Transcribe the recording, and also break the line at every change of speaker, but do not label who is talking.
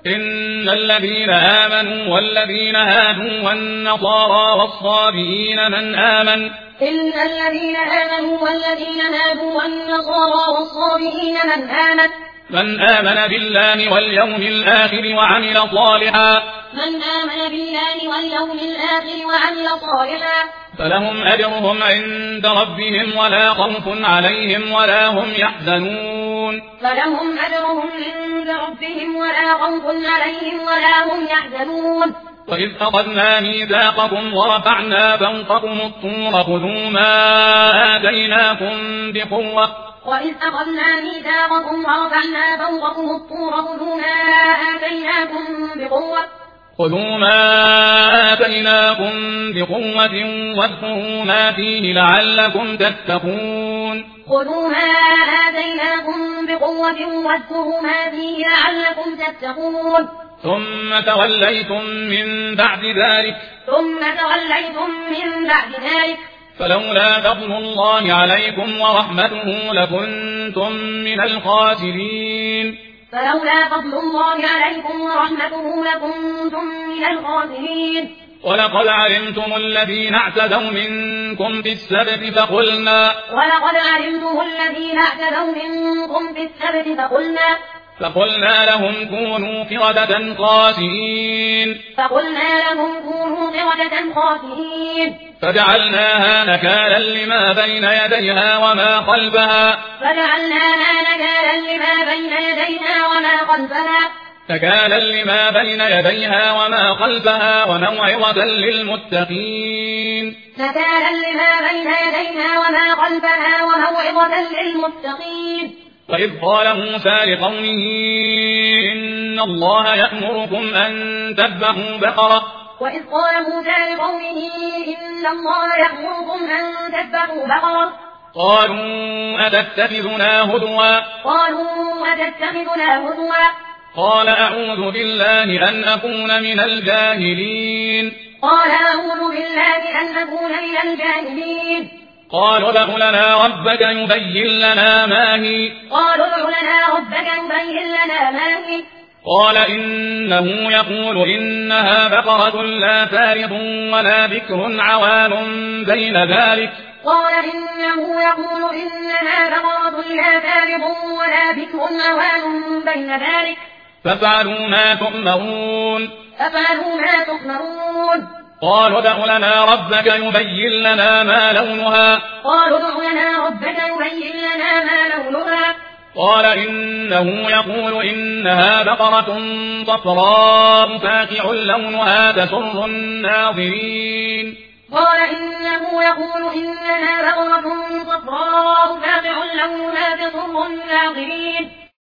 إن الذين آمنوا والذين هادوا والنصارى والصابئين من آمن من آمن بالله واليوم الآخر وعمل صالحا فلهم أجرهم عند ربهم ولا خوف عليهم ولا هم يحزنون وإذ أخذنا ميثاقكم ورفعنا فوقكم الطور خذوا ما آتيناكم بقوة واذكروا ما فيه لعلكم تتقون ثم توليتم من بعد ذلك فلولا فضل الله عليكم ورحمته لكنتم من الخاسرين ولقد علمتم الذين اعتدوا منكم في السبت فقلنا لهم كونوا قردة خاسئين فجعلناها نكالا لما بين يديها وما خلفها وموعظة للمتقين وإذ قال موسى لقومه إن الله يأمركم أن تذبحوا بقرة قالوا أتتخذنا هزوا قال أعوذ بالله أن أكون من الجاهلين قالوا ادع لنا ربك يبين لنا ما هي قال إنه يقول إنها بقرة لا فارض ولا بكر عوان بين ذلك فافعلوا ما تؤمرون قالوا ادع لنا ربك يبين لنا ما لونها قال إنه يقول إنها بقرة صفراء فاقع لونها تسر الناظرين